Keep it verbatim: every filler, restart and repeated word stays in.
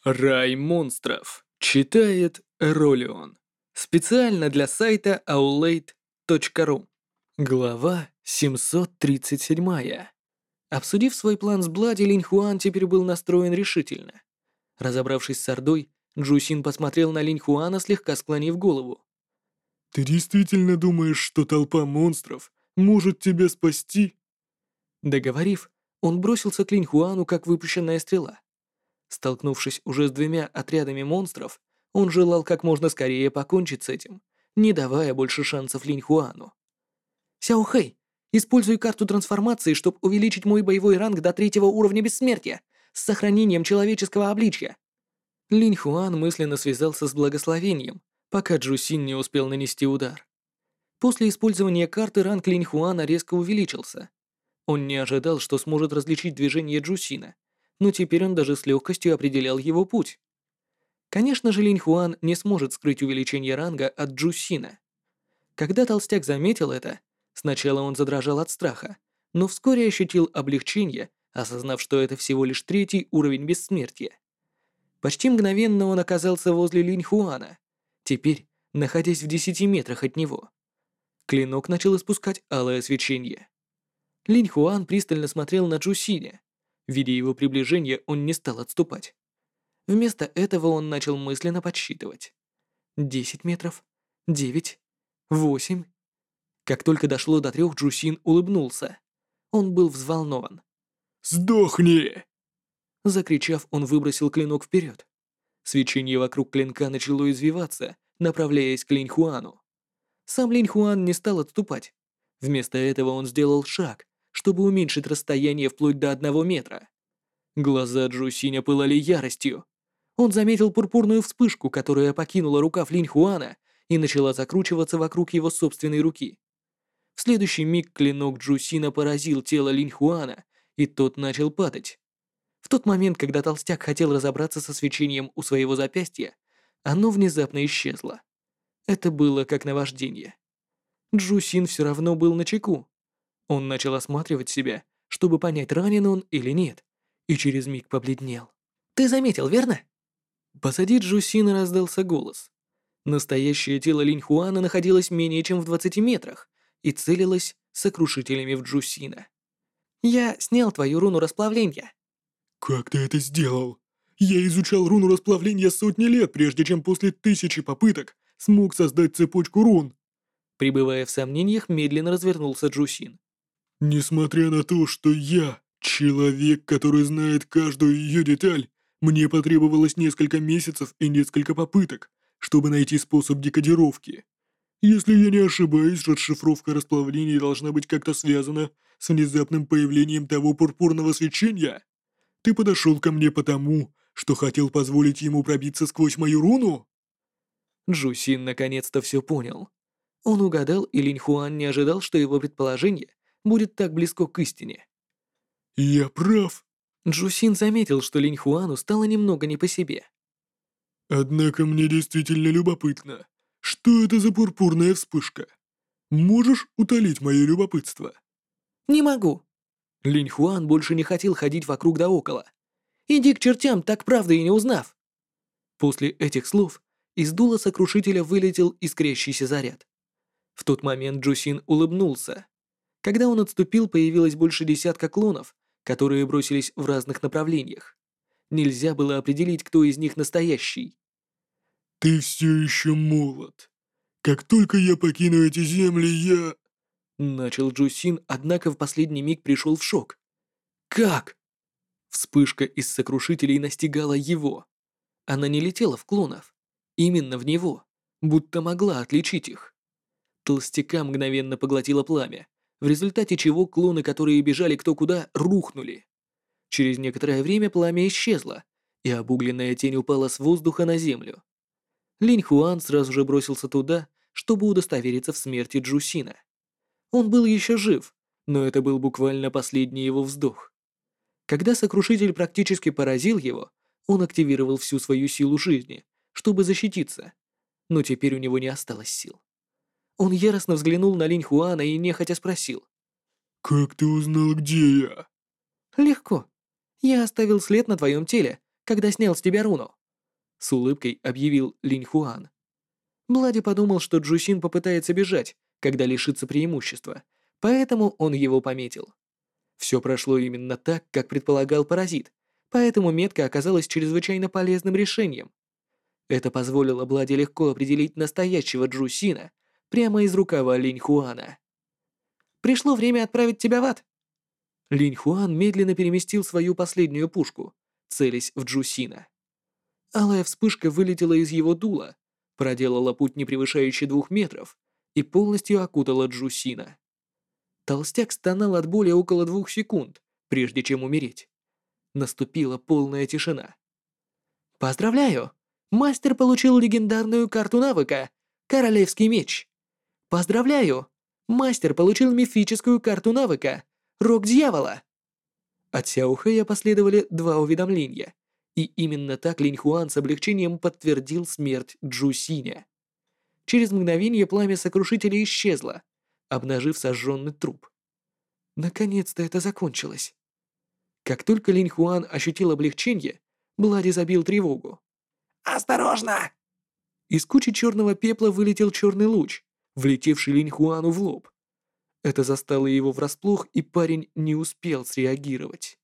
Рай монстров. Читает Ролион. Специально для сайта аулейт точка ру. Глава семьсот тридцать семь. Обсудив свой план с Блади, Линь Хуан теперь был настроен решительно. Разобравшись с Ордой, Джусин посмотрел на Линь Хуана, слегка склонив голову. «Ты действительно думаешь, что толпа монстров может тебя спасти?» Договорив, он бросился к Линь Хуану, как выпущенная стрела. Столкнувшись уже с двумя отрядами монстров, он желал как можно скорее покончить с этим, не давая больше шансов Линь Хуану. «Сяо Хэй, используй карту трансформации, чтобы увеличить мой боевой ранг до третьего уровня бессмертия с сохранением человеческого обличья». Линь Хуан мысленно связался с благословением, пока Джу Син не успел нанести удар. После использования карты ранг Линь Хуана резко увеличился. Он не ожидал, что сможет различить движение Джу Сина, но теперь он даже с легкостью определял его путь. Конечно же, Линь Хуан не сможет скрыть увеличение ранга от Джу Сина. Когда толстяк заметил это, сначала он задрожал от страха, но вскоре ощутил облегчение, осознав, что это всего лишь третий уровень бессмертия. Почти мгновенно он оказался возле Линь Хуана, теперь находясь в десяти метрах от него. Клинок начал испускать алое свечение. Линь Хуан пристально смотрел на Джу Синя. Видя его приближение, он не стал отступать. Вместо этого он начал мысленно подсчитывать. Десять метров, девять, восемь. Как только дошло до трех, Джу Син улыбнулся. Он был взволнован. «Сдохни!» Закричав, он выбросил клинок вперед. Свечение вокруг клинка начало извиваться, направляясь к Линь Хуану. Сам Линь Хуан не стал отступать. Вместо этого он сделал шаг, чтобы уменьшить расстояние вплоть до одного метра. Глаза Джу Синя пылали яростью. Он заметил пурпурную вспышку, которая покинула рукав Линь Хуана и начала закручиваться вокруг его собственной руки. В следующий миг клинок Джу Сина поразил тело Линь Хуана, и тот начал падать. В тот момент, когда толстяк хотел разобраться со свечением у своего запястья, оно внезапно исчезло. Это было как наваждение. Джу Син все равно был начеку. Он начал осматривать себя, чтобы понять, ранен он или нет, и через миг побледнел. «Ты заметил, верно?» Позади Джу Сина раздался голос. Настоящее тело Линь Хуана находилось менее чем в двадцати метрах и целилось сокрушителями в Джу Сина. «Я снял твою руну расплавления». «Как ты это сделал? Я изучал руну расплавления сотни лет, прежде чем после тысячи попыток смог создать цепочку рун». Пребывая в сомнениях, медленно развернулся Джу Син. «Несмотря на то, что я человек, который знает каждую ее деталь, мне потребовалось несколько месяцев и несколько попыток, чтобы найти способ декодировки. Если я не ошибаюсь, расшифровка расплавления должна быть как-то связана с внезапным появлением того пурпурного свечения. Ты подошел ко мне потому, что хотел позволить ему пробиться сквозь мою руну?» Джу Син наконец-то все понял. Он угадал, и Линь Хуан не ожидал, что его предположение будет так близко к истине. «Я прав. Джу Син заметил, что Линь Хуану стало немного не по себе. Однако мне действительно любопытно, что это за пурпурная вспышка? Можешь утолить мое любопытство?» «Не могу». Линь Хуан больше не хотел ходить вокруг да около. «Иди к чертям, так правда и не узнав». После этих слов из дула сокрушителя вылетел искрящийся заряд. В тот момент Джусин улыбнулся. Когда он отступил, появилось больше десятка клонов, которые бросились в разных направлениях. Нельзя было определить, кто из них настоящий. «Ты все еще молод. Как только я покину эти земли, я...» Начал Джусин, однако в последний миг пришел в шок. «Как?» Вспышка из сокрушителей настигала его. Она не летела в клонов. Именно в него. Будто могла отличить их. Толстяка мгновенно поглотило пламя, в результате чего клоны, которые бежали кто куда, рухнули. Через некоторое время пламя исчезло, и обугленная тень упала с воздуха на землю. Линь Хуан сразу же бросился туда, чтобы удостовериться в смерти Джусина. Он был еще жив, но это был буквально последний его вздох. Когда сокрушитель практически поразил его, он активировал всю свою силу жизни, чтобы защититься, но теперь у него не осталось сил. Он яростно взглянул на Линь Хуана и нехотя спросил. «Как ты узнал, где я?» «Легко. Я оставил след на твоем теле, когда снял с тебя руну», — с улыбкой объявил Линь Хуан. Блади подумал, что Джусин попытается бежать, когда лишится преимущества, поэтому он его пометил. Все прошло именно так, как предполагал паразит, поэтому метка оказалась чрезвычайно полезным решением. Это позволило Блади легко определить настоящего Джусина прямо из рукава Линь Хуана. «Пришло время отправить тебя в ад!» Линь Хуан медленно переместил свою последнюю пушку, целясь в Джусина. Алая вспышка вылетела из его дула, проделала путь не превышающий двух метров и полностью окутала Джусина. Толстяк стонал от боли около двух секунд, прежде чем умереть. Наступила полная тишина. «Поздравляю! Мастер получил легендарную карту навыка «Королевский меч». Поздравляю! Мастер получил мифическую карту навыка «Рог дьявола». От Сяохэя последовали два уведомления, и именно так Линь Хуан с облегчением подтвердил смерть Джусиня. Через мгновение пламя сокрушителя исчезло, обнажив сожженный труп. Наконец-то это закончилось. Как только Линь Хуан ощутил облегчение, Блади забил тревогу. «Осторожно!» Из кучи черного пепла вылетел черный луч, влетевший Линь Хуану в лоб. Это застало его врасплох, и парень не успел среагировать.